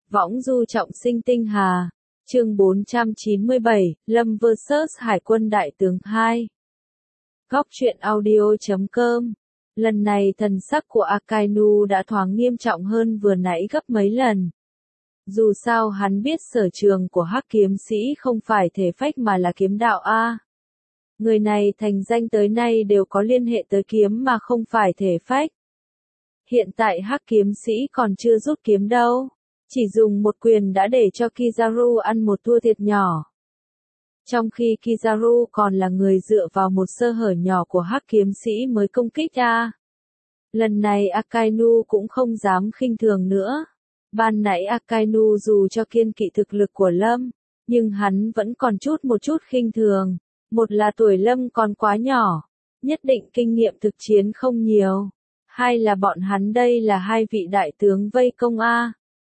Võng du trọng sinh tinh hà. Chương 497, Lâm vs Hải quân đại tướng 2. Góc truyện audio.com. Lần này thần sắc của Akainu đã thoáng nghiêm trọng hơn vừa nãy gấp mấy lần. Dù sao hắn biết sở trường của Hắc kiếm sĩ không phải thể phách mà là kiếm đạo a. Người này thành danh tới nay đều có liên hệ tới kiếm mà không phải thể phách. Hiện tại Hắc kiếm sĩ còn chưa rút kiếm đâu. Chỉ dùng một quyền đã để cho Kizaru ăn một thua thiệt nhỏ. Trong khi Kizaru còn là người dựa vào một sơ hở nhỏ của Hắc kiếm sĩ mới công kích ra. Lần này Akainu cũng không dám khinh thường nữa. Ban nãy Akainu dù cho kiêng kỵ thực lực của Lâm, nhưng hắn vẫn còn một chút khinh thường. Một là tuổi Lâm còn quá nhỏ, nhất định kinh nghiệm thực chiến không nhiều. Hai là bọn hắn đây là hai vị đại tướng vây công a.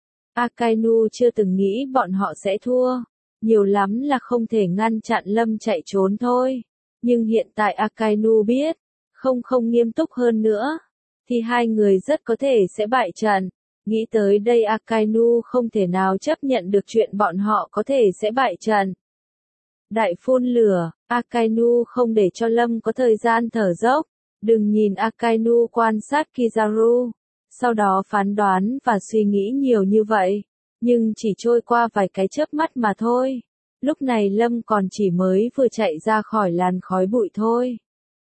Akainu chưa từng nghĩ bọn họ sẽ thua, nhiều lắm là không thể ngăn chặn Lâm chạy trốn thôi. Nhưng hiện tại Akainu biết, không nghiêm túc hơn nữa, thì hai người rất có thể sẽ bại trận. Nghĩ tới đây Akainu không thể nào chấp nhận được chuyện bọn họ có thể sẽ bại trận. Đại phun lửa, Akainu không để cho Lâm có thời gian thở dốc. Đừng nhìn Akainu quan sát Kizaru, sau đó phán đoán và suy nghĩ nhiều như vậy, nhưng chỉ trôi qua vài cái chớp mắt mà thôi. Lúc này Lâm còn chỉ mới vừa chạy ra khỏi làn khói bụi thôi.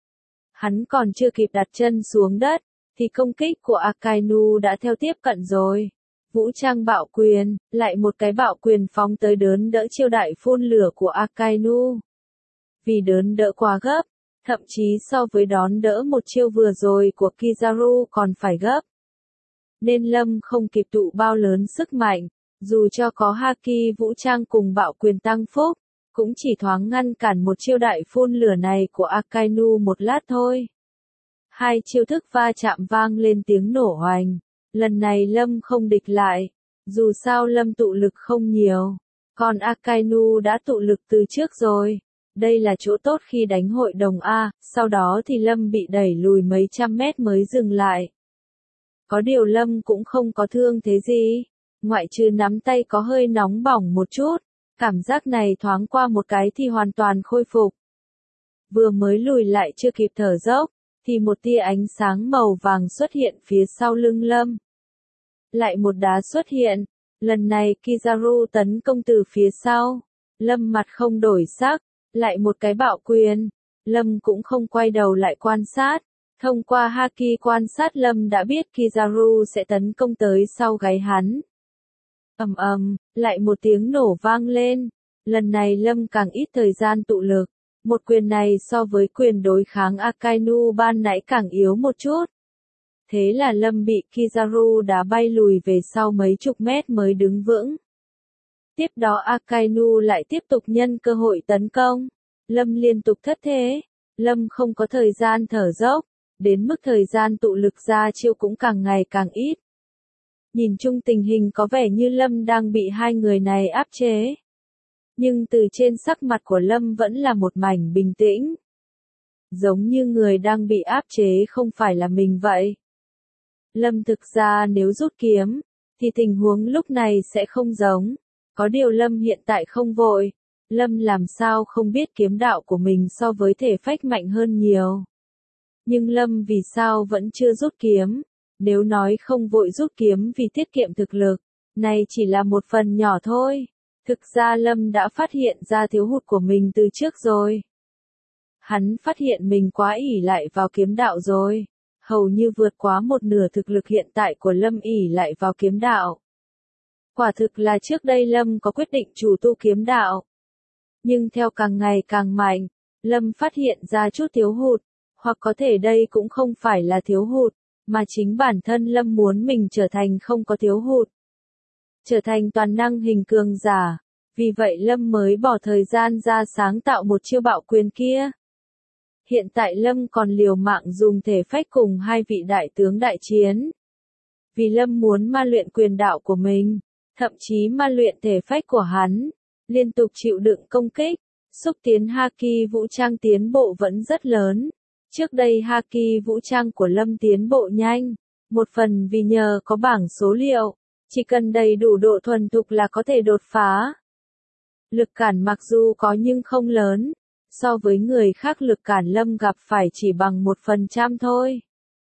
Hắn còn chưa kịp đặt chân xuống đất, thì công kích của Akainu đã theo tiếp cận rồi. Vũ trang bạo quyền, lại một cái bạo quyền phóng tới đớn đỡ chiêu đại phun lửa của Akainu. Vì đớn đỡ quá gấp, thậm chí so với đón đỡ một chiêu vừa rồi của Kizaru còn phải gấp. Nên Lâm không kịp tụ bao lớn sức mạnh, dù cho có Haki vũ trang cùng bạo quyền tăng phúc, cũng chỉ thoáng ngăn cản một chiêu đại phun lửa này của Akainu một lát thôi. Hai chiêu thức va chạm vang lên tiếng nổ hoành. Lần này Lâm không địch lại, dù sao Lâm tụ lực không nhiều, còn Akainu đã tụ lực từ trước rồi. Đây là chỗ tốt khi đánh hội đồng A, sau đó thì Lâm bị đẩy lùi mấy trăm mét mới dừng lại. Có điều Lâm cũng không có thương thế gì, ngoại trừ nắm tay có hơi nóng bỏng một chút, cảm giác này thoáng qua một cái thì hoàn toàn khôi phục. Vừa mới lùi lại chưa kịp thở dốc, thì một tia ánh sáng màu vàng xuất hiện phía sau lưng Lâm. Lại một đá xuất hiện, lần này Kizaru tấn công từ phía sau, Lâm mặt không đổi sắc. Lại một cái bạo quyền, Lâm cũng không quay đầu lại quan sát, thông qua Haki quan sát Lâm đã biết Kizaru sẽ tấn công tới sau gáy hắn. Lại một tiếng nổ vang lên, lần này Lâm càng ít thời gian tụ lực, một quyền này so với quyền đối kháng Akainu ban nãy càng yếu một chút. Thế là Lâm bị Kizaru đá bay lùi về sau mấy chục mét mới đứng vững. Tiếp đó Akainu lại tiếp tục nhân cơ hội tấn công. Lâm liên tục thất thế. Lâm không có thời gian thở dốc. Đến mức thời gian tụ lực ra chiêu cũng càng ngày càng ít. Nhìn chung tình hình có vẻ như Lâm đang bị hai người này áp chế. Nhưng từ trên sắc mặt của Lâm vẫn là một mảnh bình tĩnh. Giống như người đang bị áp chế không phải là mình vậy. Lâm thực ra nếu rút kiếm, thì tình huống lúc này sẽ không giống. Có điều Lâm hiện tại không vội, Lâm làm sao không biết kiếm đạo của mình so với thể phách mạnh hơn nhiều. Nhưng Lâm vì sao vẫn chưa rút kiếm? Nếu nói không vội rút kiếm vì tiết kiệm thực lực, này chỉ là một phần nhỏ thôi. Thực ra Lâm đã phát hiện ra thiếu hụt của mình từ trước rồi. Hắn phát hiện mình quá ỷ lại vào kiếm đạo rồi. Hầu như vượt quá một nửa thực lực hiện tại của Lâm ỷ lại vào kiếm đạo. Quả thực là trước đây Lâm có quyết định chủ tu kiếm đạo. Nhưng theo càng ngày càng mạnh, Lâm phát hiện ra chút thiếu hụt, hoặc có thể đây cũng không phải là thiếu hụt, mà chính bản thân Lâm muốn mình trở thành không có thiếu hụt. Trở thành toàn năng hình cường giả, vì vậy Lâm mới bỏ thời gian ra sáng tạo một chiêu bạo quyền kia. Hiện tại Lâm còn liều mạng dùng thể phách cùng hai vị đại tướng đại chiến. Vì Lâm muốn ma luyện quyền đạo của mình. Thậm chí ma luyện thể phách của hắn, liên tục chịu đựng công kích, xúc tiến Haki vũ trang tiến bộ vẫn rất lớn. Trước đây Haki vũ trang của Lâm tiến bộ nhanh, một phần vì nhờ có bảng số liệu, Chỉ cần đầy đủ độ thuần thục là có thể đột phá. Lực cản mặc dù có nhưng không lớn, so với người khác lực cản Lâm gặp phải chỉ bằng 1% thôi.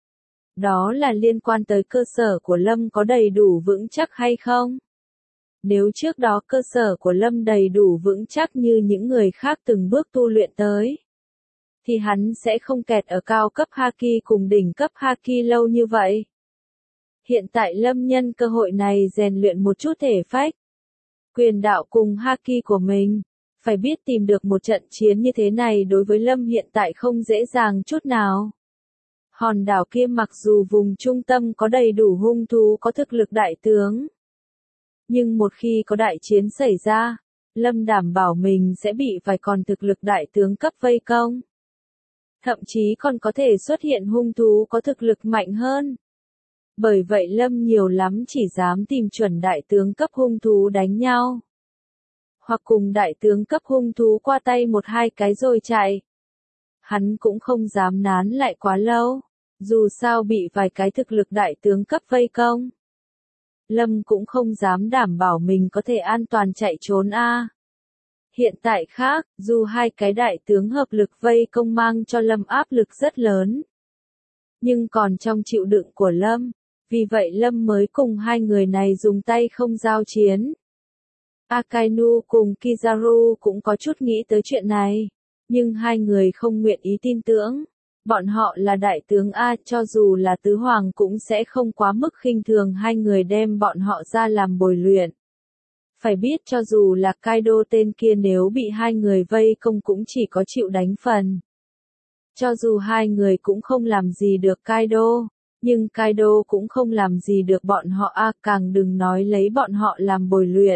Đó là liên quan tới cơ sở của Lâm có đầy đủ vững chắc hay không. Nếu trước đó cơ sở của Lâm đầy đủ vững chắc như những người khác từng bước tu luyện tới, thì hắn sẽ không kẹt ở cao cấp Haki cùng đỉnh cấp Haki lâu như vậy. Hiện tại Lâm nhân cơ hội này rèn luyện một chút thể phách, quyền đạo cùng Haki của mình. Phải biết tìm được một trận chiến như thế này đối với Lâm hiện tại không dễ dàng chút nào. Hòn đảo kia mặc dù vùng trung tâm có đầy đủ hung thú có thực lực đại tướng, nhưng một khi có đại chiến xảy ra, Lâm đảm bảo mình sẽ bị vài con thực lực đại tướng cấp vây công. Thậm chí còn có thể xuất hiện hung thú có thực lực mạnh hơn. Bởi vậy Lâm nhiều lắm chỉ dám tìm chuẩn đại tướng cấp hung thú đánh nhau. Hoặc cùng đại tướng cấp hung thú qua tay một hai cái rồi chạy. Hắn cũng không dám nán lại quá lâu, dù sao bị vài cái thực lực đại tướng cấp vây công. Lâm cũng không dám đảm bảo mình có thể an toàn chạy trốn a. Hiện tại khác, dù hai cái đại tướng hợp lực vây công mang cho Lâm áp lực rất lớn, nhưng còn trong chịu đựng của Lâm, vì vậy Lâm mới cùng hai người này dùng tay không giao chiến. Akainu cùng Kizaru cũng có chút nghĩ tới chuyện này, nhưng hai người không nguyện ý tin tưởng. Bọn họ là đại tướng A, cho dù là tứ hoàng cũng sẽ không quá mức khinh thường hai người đem bọn họ ra làm bồi luyện. Phải biết cho dù là Kaido tên kia nếu bị hai người vây công cũng chỉ có chịu đánh phần. Cho dù hai người cũng không làm gì được Kaido, nhưng Kaido cũng không làm gì được bọn họ A, càng đừng nói lấy bọn họ làm bồi luyện.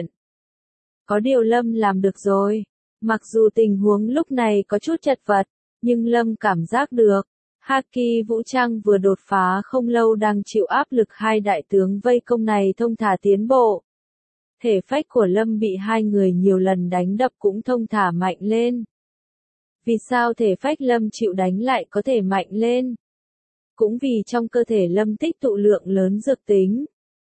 Có điều Lâm làm được rồi. Mặc dù tình huống lúc này có chút chật vật, nhưng Lâm cảm giác được, Haki vũ trang vừa đột phá không lâu đang chịu áp lực hai đại tướng vây công này thông thả tiến bộ. Thể phách của Lâm bị hai người nhiều lần đánh đập cũng thông thả mạnh lên. Vì sao thể phách Lâm chịu đánh lại có thể mạnh lên? Cũng vì trong cơ thể Lâm tích tụ lượng lớn dược tính.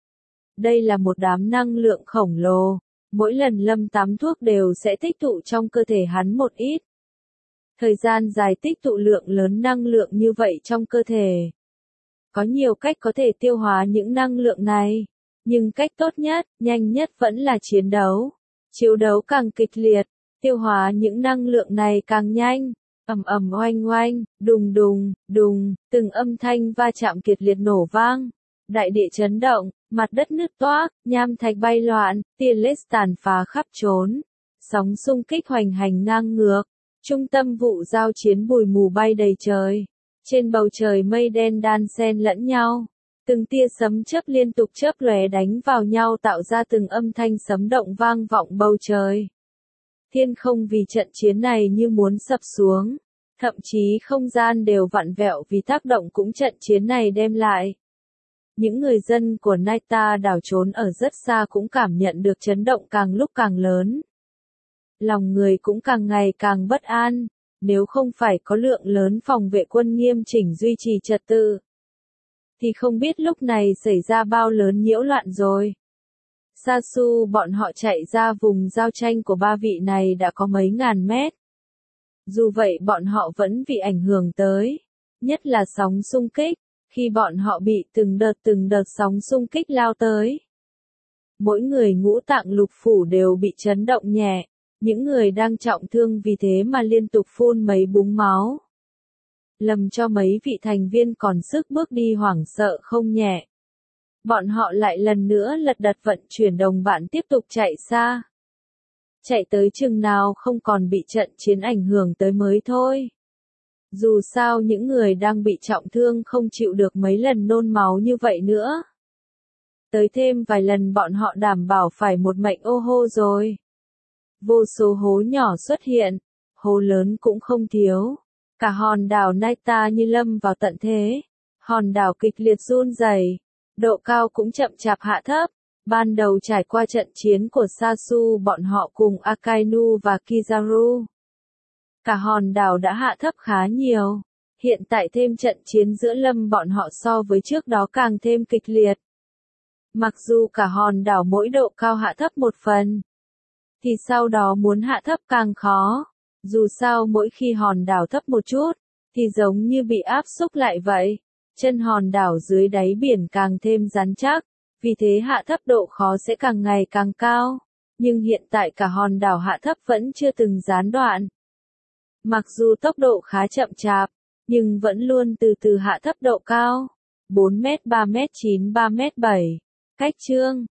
Đây là một đám năng lượng khổng lồ. Mỗi lần Lâm tắm thuốc đều sẽ tích tụ trong cơ thể hắn một ít. Thời gian dài tích tụ lượng lớn năng lượng như vậy trong cơ thể. Có nhiều cách có thể tiêu hóa những năng lượng này, nhưng cách tốt nhất, nhanh nhất vẫn là chiến đấu. Chiến đấu càng kịch liệt, tiêu hóa những năng lượng này càng nhanh. Ầm ầm oanh oanh, đùng đùng, đùng, từng âm thanh va chạm kịch liệt nổ vang. Đại địa chấn động, mặt đất nứt toác, nham thạch bay loạn, tia laser tàn phá khắp trốn. Sóng xung kích hoành hành ngang ngược. Trung tâm vụ giao chiến bụi mù bay đầy trời. Trên bầu trời mây đen đan xen lẫn nhau. Từng tia sấm chớp liên tục chớp lóe đánh vào nhau tạo ra từng âm thanh sấm động vang vọng bầu trời. Thiên không vì trận chiến này như muốn sập xuống. Thậm chí không gian đều vặn vẹo vì tác động cũng trận chiến này đem lại. Những người dân của Naita đảo trốn ở rất xa cũng cảm nhận được chấn động càng lúc càng lớn. Lòng người cũng càng ngày càng bất an, nếu không phải có lượng lớn phòng vệ quân nghiêm chỉnh duy trì trật tự, thì không biết lúc này xảy ra bao lớn nhiễu loạn rồi. Sasu bọn họ chạy ra vùng giao tranh của ba vị này đã có mấy ngàn mét. Dù vậy bọn họ vẫn bị ảnh hưởng tới, nhất là sóng xung kích, khi bọn họ bị từng đợt sóng xung kích lao tới. Mỗi người ngũ tạng lục phủ đều bị chấn động nhẹ, những người đang trọng thương vì thế mà liên tục phun mấy búng máu. Lầm cho mấy vị thành viên còn sức bước đi hoảng sợ không nhẹ. Bọn họ lại lần nữa lật đật vận chuyển đồng bạn tiếp tục chạy xa. Chạy tới chừng nào không còn bị trận chiến ảnh hưởng tới mới thôi. Dù sao những người đang bị trọng thương không chịu được mấy lần nôn máu như vậy nữa. Tới thêm vài lần bọn họ đảm bảo phải một mệnh ô hô rồi. Vô số hố nhỏ xuất hiện, hố lớn cũng không thiếu. Cả hòn đảo Naita như lâm vào tận thế. Hòn đảo kịch liệt run rẩy, độ cao cũng chậm chạp hạ thấp. Ban đầu trải qua trận chiến của Sasu bọn họ cùng Akainu và Kizaru. Cả hòn đảo đã hạ thấp khá nhiều. Hiện tại thêm trận chiến giữa lâm bọn họ so với trước đó càng thêm kịch liệt. Mặc dù cả hòn đảo mỗi độ cao hạ thấp một phần, thì sau đó muốn hạ thấp càng khó. Dù sao mỗi khi hòn đảo thấp một chút, thì giống như bị áp xúc lại vậy. Chân hòn đảo dưới đáy biển càng thêm rắn chắc, vì thế hạ thấp độ khó sẽ càng ngày càng cao. Nhưng hiện tại cả hòn đảo hạ thấp vẫn chưa từng gián đoạn. Mặc dù tốc độ khá chậm chạp, nhưng vẫn luôn từ từ hạ thấp độ cao. 4 mét, 3 mét 9, 3 mét 7. Cách chương